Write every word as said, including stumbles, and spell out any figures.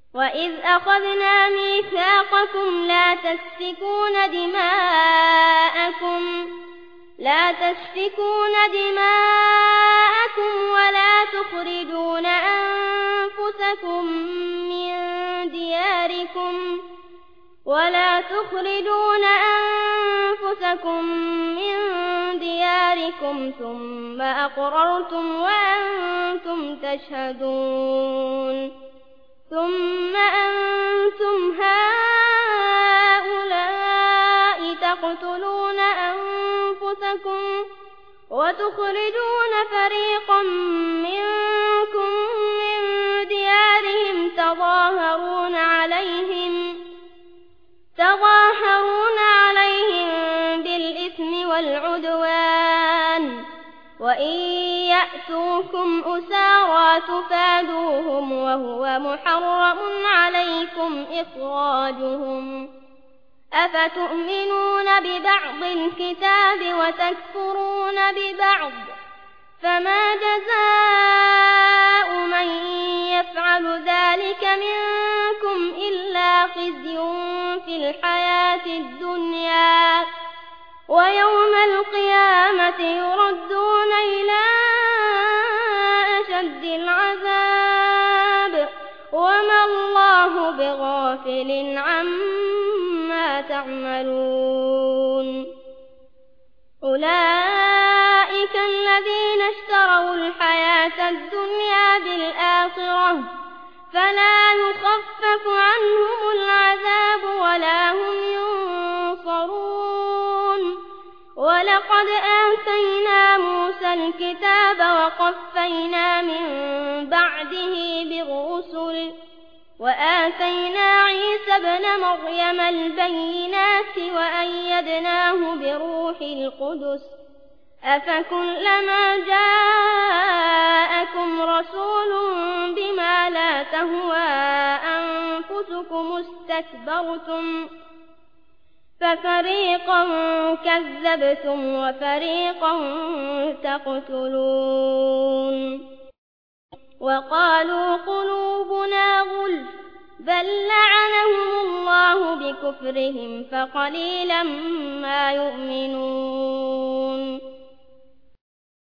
وإذ أخذنا ميثاقكم لا تسفكون دماءكم لا تسفكون دماءكم ولا تخرجون أنفسكم من دياركم ولا تخرجون أنفسكم من دياركم ثم أقررتم وأنتم تشهدون ثم أنتم هؤلاء تقتلون أنفسكم وتخرجون فريقا منكم من ديارهم تظاهرون عليهم تظاهرون عليهم بالإثم والعدوان وإن يأتوكم أسارى تفادوهم وهو محرم عليكم إخراجهم أفتؤمنون ببعض الكتاب وتكفرون ببعض فما جزاء من يفعل ذلك منكم إلا خزي في الحياة الدنيا ويوم القيامة يردون إلى أشد العذاب وما الله بغافل عما تعملون أولئك الذين اشتروا الحياة الدنيا بالآخرة فلا يخفف عنهم العذاب ولا هم ينصرون ولقد آتينا موسى الكتاب وقفينا من بعده بالرسل وآتينا عيسى ابن مريم البينات وأيدناه بروح القدس أفكلما جاءكم رسول بما لا تهوى أنفسكم استكبرتم ففريقا كذبتم وفريقا تقتلون وقالوا قلوبنا غلف بل لعنهم الله بكفرهم فقليلا ما يؤمنون